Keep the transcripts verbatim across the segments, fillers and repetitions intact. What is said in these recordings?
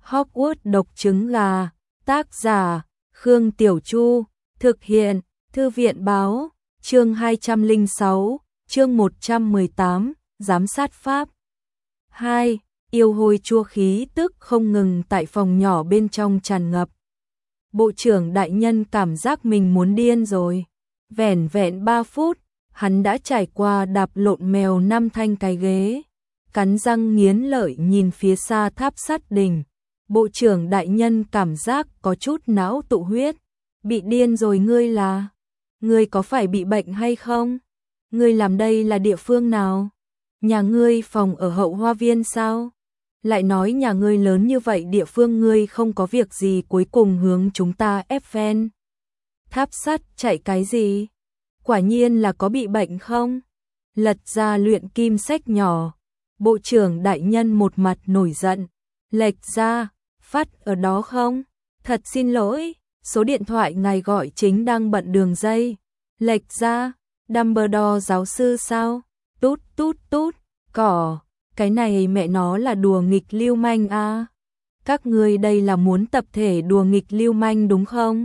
Hogwarts độc trứng gà, tác giả, Khương Tiểu Chu, thực hiện, Thư viện báo, chương hai trăm lẻ sáu, chương một trăm mười tám, giám sát pháp. hai. Yêu hôi chua khí tức không ngừng tại phòng nhỏ bên trong tràn ngập. Bộ trưởng đại nhân cảm giác mình muốn điên rồi. Vẻn vẹn ba phút, hắn đã trải qua đạp lộn mèo năm thanh cái ghế. Cắn răng nghiến lợi nhìn phía xa tháp sắt đỉnh. Bộ trưởng đại nhân cảm giác có chút não tụ huyết. Bị điên rồi ngươi là? Ngươi có phải bị bệnh hay không? Ngươi làm đây là địa phương nào? Nhà ngươi phòng ở hậu hoa viên sao? Lại nói nhà ngươi lớn như vậy địa phương ngươi không có việc gì cuối cùng hướng chúng ta ép ven. Tháp sắt chạy cái gì? Quả nhiên là có bị bệnh không? Lật ra luyện kim sách nhỏ. Bộ trưởng đại nhân một mặt nổi giận. Lệch ra, phát ở đó không? Thật xin lỗi, số điện thoại ngài gọi chính đang bận đường dây. Lệch ra, Dumbledore giáo sư sao? Tút tút tút, cỏ, cái này mẹ nó là đùa nghịch lưu manh à? Các ngươi đây là muốn tập thể đùa nghịch lưu manh đúng không?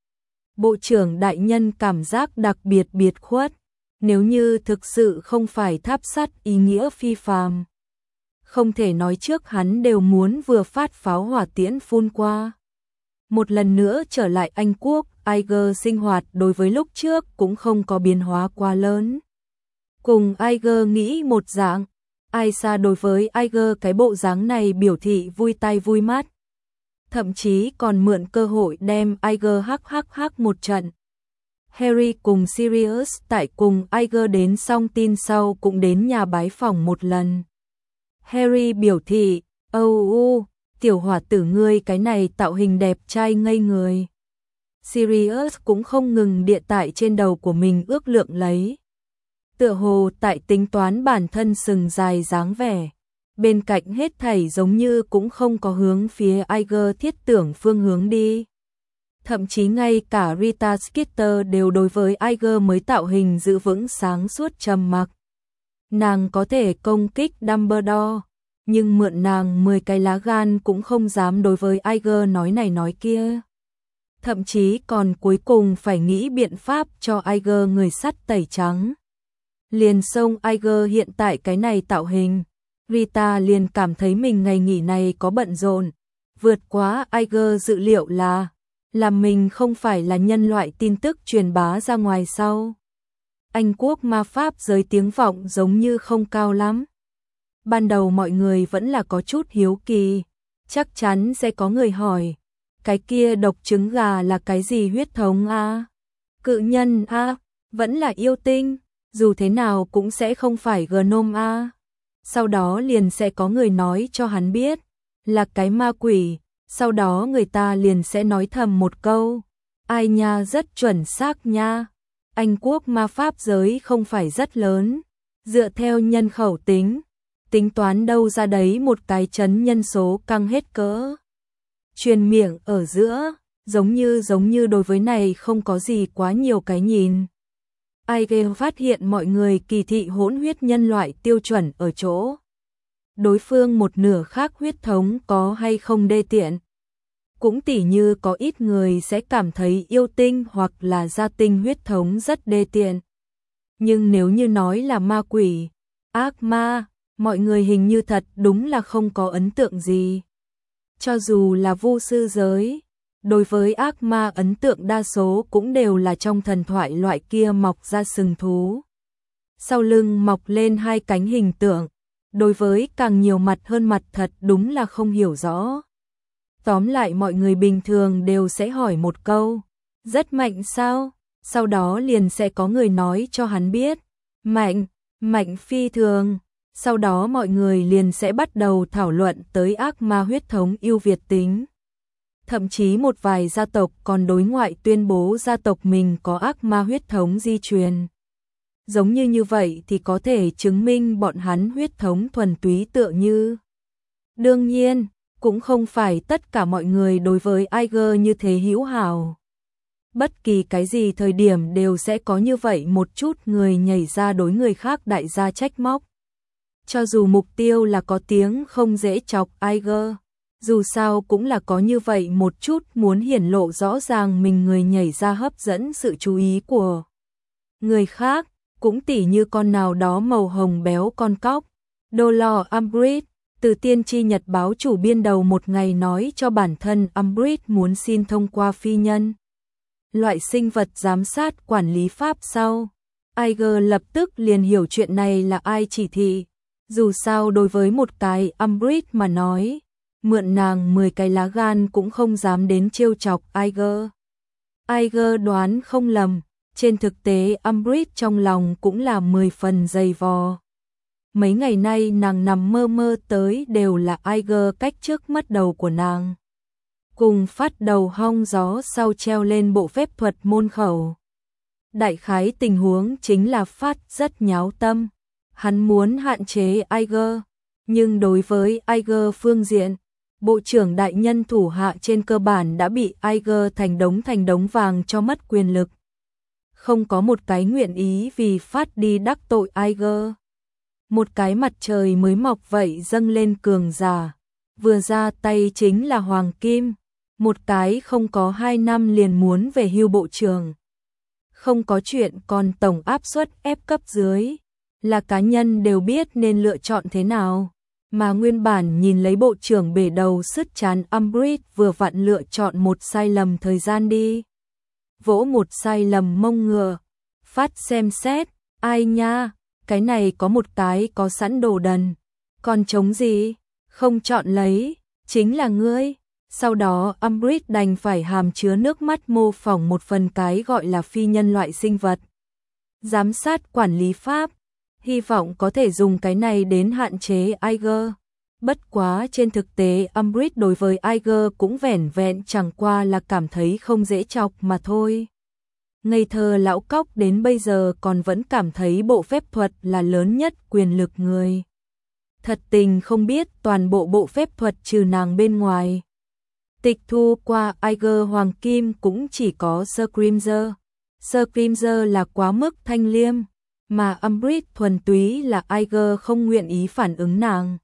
Bộ trưởng đại nhân cảm giác đặc biệt biệt khuất, nếu như thực sự không phải tháp sắt ý nghĩa phi phàm. Không thể nói trước hắn đều muốn vừa phát pháo hỏa tiễn phun qua. Một lần nữa trở lại Anh Quốc, Iger sinh hoạt đối với lúc trước cũng không có biến hóa quá lớn. Cùng Iger nghĩ một dạng, Aisa đối với Iger cái bộ dáng này biểu thị vui tai vui mắt. Thậm chí còn mượn cơ hội đem Iger hắc hắc hắc một trận. Harry cùng Sirius tại cùng Iger đến xong tin sau cũng đến nhà bái phỏng một lần. Harry biểu thị, âu u, tiểu hỏa tử ngươi cái này tạo hình đẹp trai ngây người. Sirius cũng không ngừng địa tại trên đầu của mình ước lượng lấy. Tựa hồ tại tính toán bản thân sừng dài dáng vẻ. Bên cạnh hết thảy giống như cũng không có hướng phía Iger thiết tưởng phương hướng đi. Thậm chí ngay cả Rita Skeeter đều đối với Iger mới tạo hình giữ vững sáng suốt trầm mặc. Nàng có thể công kích Dumbledore, nhưng mượn nàng mười cái lá gan cũng không dám đối với Iger nói này nói kia. Thậm chí còn cuối cùng phải nghĩ biện pháp cho Iger người sắt tẩy trắng. Liền xông Iger hiện tại cái này tạo hình, Rita liền cảm thấy mình ngày nghỉ này có bận rộn, vượt quá Iger dự liệu là, là mình không phải là nhân loại tin tức truyền bá ra ngoài sau. Anh quốc ma pháp giới tiếng vọng giống như không cao lắm. Ban đầu mọi người vẫn là có chút hiếu kỳ, chắc chắn sẽ có người hỏi, cái kia độc trứng gà là cái gì huyết thống a? Cự nhân a? Vẫn là yêu tinh? Dù thế nào cũng sẽ không phải Gnome a. Sau đó liền sẽ có người nói cho hắn biết, là cái ma quỷ, sau đó người ta liền sẽ nói thầm một câu, ai nha rất chuẩn xác nha. Anh quốc ma pháp giới không phải rất lớn, dựa theo nhân khẩu tính, tính toán đâu ra đấy một cái chấn nhân số căng hết cỡ. Truyền miệng ở giữa, giống như giống như đối với này không có gì quá nhiều cái nhìn. Iger phát hiện mọi người kỳ thị hỗn huyết nhân loại tiêu chuẩn ở chỗ. Đối phương một nửa khác huyết thống có hay không đê tiện. Cũng tỉ như có ít người sẽ cảm thấy yêu tinh hoặc là gia tinh huyết thống rất đê tiện. Nhưng nếu như nói là ma quỷ, ác ma, mọi người hình như thật đúng là không có ấn tượng gì. Cho dù là vu sư giới, đối với ác ma ấn tượng đa số cũng đều là trong thần thoại loại kia mọc ra sừng thú. Sau lưng mọc lên hai cánh hình tượng, đối với càng nhiều mặt hơn mặt thật đúng là không hiểu rõ. Tóm lại mọi người bình thường đều sẽ hỏi một câu, rất mạnh sao? Sau đó liền sẽ có người nói cho hắn biết, mạnh, mạnh phi thường. Sau đó mọi người liền sẽ bắt đầu thảo luận tới ác ma huyết thống ưu việt tính. Thậm chí một vài gia tộc còn đối ngoại tuyên bố gia tộc mình có ác ma huyết thống di truyền. Giống như như vậy thì có thể chứng minh bọn hắn huyết thống thuần túy tựa như. Đương nhiên, cũng không phải tất cả mọi người đối với Iger như thế hữu hảo. Bất kỳ cái gì thời điểm đều sẽ có như vậy một chút người nhảy ra đối người khác đại gia trách móc. Cho dù mục tiêu là có tiếng không dễ chọc Iger, Dù sao cũng là có như vậy một chút muốn hiển lộ rõ ràng mình người nhảy ra hấp dẫn sự chú ý của người khác, cũng tỉ như con nào đó màu hồng béo con cóc. Dolores Umbridge, từ tiên tri nhật báo chủ biên đầu một ngày nói cho bản thân Umbridge muốn xin thông qua phi nhân loại sinh vật giám sát quản lý pháp sau. Iger lập tức liền hiểu chuyện này là ai chỉ thị. Dù sao đối với một cái Umbridge mà nói, mượn nàng mười cái lá gan cũng không dám đến trêu chọc Iger. Iger đoán không lầm, trên thực tế Umbridge trong lòng cũng là mười phần dày vò. Mấy ngày nay nàng nằm mơ mơ tới đều là Iger cách trước mất đầu của nàng. Cùng phát đầu hong gió sau treo lên bộ phép thuật môn khẩu. Đại khái tình huống chính là Phát rất nháo tâm. Hắn muốn hạn chế Iger, nhưng đối với Iger phương diện, bộ trưởng đại nhân thủ hạ trên cơ bản đã bị Iger thành đống thành đống vàng cho mất quyền lực. Không có một cái nguyện ý vì Phát đi đắc tội Iger. Một cái mặt trời mới mọc vậy dâng lên cường giả, vừa ra tay chính là Hoàng Kim, một cái không có hai năm liền muốn về hưu bộ trưởng. Không có chuyện còn tổng áp suất ép cấp dưới, là cá nhân đều biết nên lựa chọn thế nào, mà nguyên bản nhìn lấy bộ trưởng bể đầu sứt chán Umbridge vừa vặn lựa chọn một sai lầm thời gian đi. Vỗ một sai lầm mông ngựa, Phát xem xét, ai nha, cái này có một cái có sẵn đồ đần, còn chống gì, không chọn lấy, chính là ngươi. Sau đó Umbridge đành phải hàm chứa nước mắt mô phỏng một phần cái gọi là phi nhân loại sinh vật giám sát quản lý pháp, hy vọng có thể dùng cái này đến hạn chế Iger. Bất quá trên thực tế Umbridge đối với Iger cũng vẻn vẹn chẳng qua là cảm thấy không dễ chọc mà thôi. Ngây thơ lão cóc đến bây giờ còn vẫn cảm thấy bộ phép thuật là lớn nhất quyền lực người. Thật tình không biết toàn bộ bộ phép thuật trừ nàng bên ngoài. Tịch thu qua Iger Hoàng Kim cũng chỉ có Scrimger. Scrimger là quá mức thanh liêm, mà Umbridge thuần túy là Iger không nguyện ý phản ứng nàng.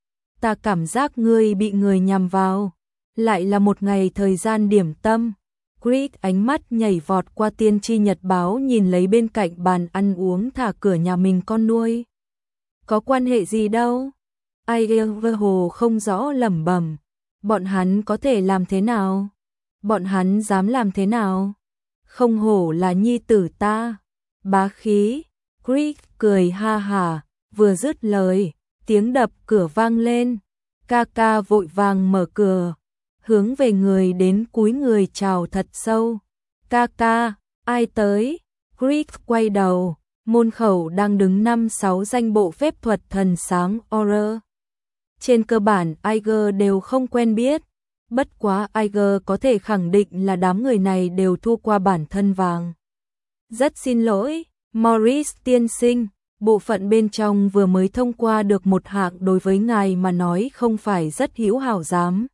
Ta cảm giác ngươi bị người nhằm vào. Lại là một ngày thời gian điểm tâm. Creed ánh mắt nhảy vọt qua tiên tri nhật báo nhìn lấy bên cạnh bàn ăn uống thả cửa nhà mình con nuôi. Có quan hệ gì đâu? Iger hồ không rõ lẩm bẩm. Bọn hắn có thể làm thế nào? Bọn hắn dám làm thế nào? Không hổ là nhi tử ta. Bá khí. Creed cười ha hả, vừa dứt lời, tiếng đập cửa vang lên. Ca ca vội vàng mở cửa, hướng về người đến cúi người chào thật sâu. Ca ca, ai tới? Creed quay đầu, môn khẩu đang đứng năm sáu danh bộ phép thuật thần sáng Auror. Trên cơ bản Iger đều không quen biết, bất quá Iger có thể khẳng định là đám người này đều thua qua bản thân vàng. Rất xin lỗi, Maurice tiên sinh, bộ phận bên trong vừa mới thông qua được một hạng đối với ngài mà nói không phải rất hữu hảo giám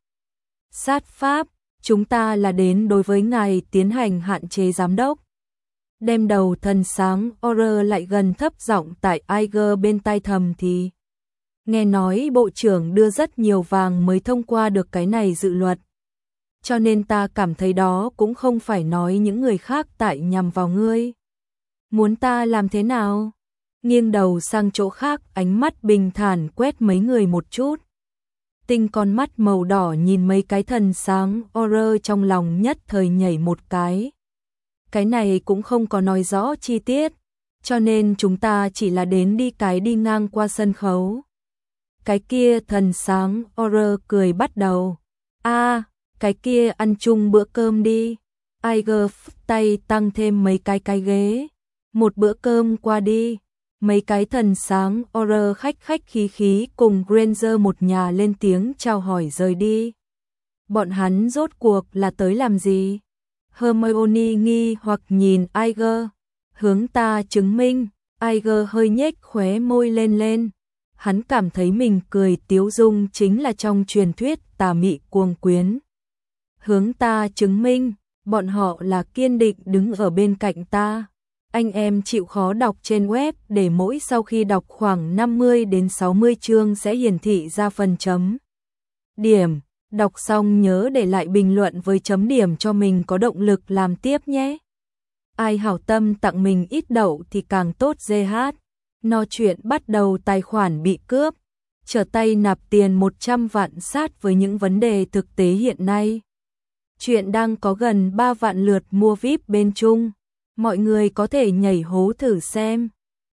sát pháp, chúng ta là đến đối với ngài tiến hành hạn chế giám đốc. Đem đầu thần sáng Auror lại gần thấp giọng tại Iger bên tai thầm thì. Nghe nói bộ trưởng đưa rất nhiều vàng mới thông qua được cái này dự luật. Cho nên ta cảm thấy đó cũng không phải nói những người khác tại nhằm vào ngươi. Muốn ta làm thế nào? Nghiêng đầu sang chỗ khác, ánh mắt bình thản quét mấy người một chút. Tinh con mắt màu đỏ nhìn mấy cái thần sáng Auror trong lòng nhất thời nhảy một cái. Cái này cũng không có nói rõ chi tiết, cho nên chúng ta chỉ là đến đi cái đi ngang qua sân khấu. Cái kia thần sáng Auror cười bắt đầu. A, à, cái kia ăn chung bữa cơm đi. Iger tay tăng thêm mấy cái cái ghế. Một bữa cơm qua đi. Mấy cái thần sáng Auror khách khách khí khí cùng Granger một nhà lên tiếng chào hỏi rời đi. Bọn hắn rốt cuộc là tới làm gì? Hermione nghi hoặc nhìn Iger. Hướng ta chứng minh. Iger hơi nhếch khóe môi lên lên. Hắn cảm thấy mình cười tiếu dung chính là trong truyền thuyết tà mị cuồng quyến. Hướng ta chứng minh, bọn họ là kiên định đứng ở bên cạnh ta. Anh em chịu khó đọc trên web để mỗi sau khi đọc khoảng năm mươi đến sáu mươi chương sẽ hiển thị ra phần chấm điểm. Đọc xong nhớ để lại bình luận với chấm điểm cho mình có động lực làm tiếp nhé. Ai hảo tâm tặng mình ít đậu thì càng tốt giê hát. No chuyện bắt đầu tài khoản bị cướp. Trở tay nạp tiền một trăm vạn sát với những vấn đề thực tế hiện nay. Chuyện đang có gần ba vạn lượt mua víp bên Trung. Mọi người có thể nhảy hố thử xem.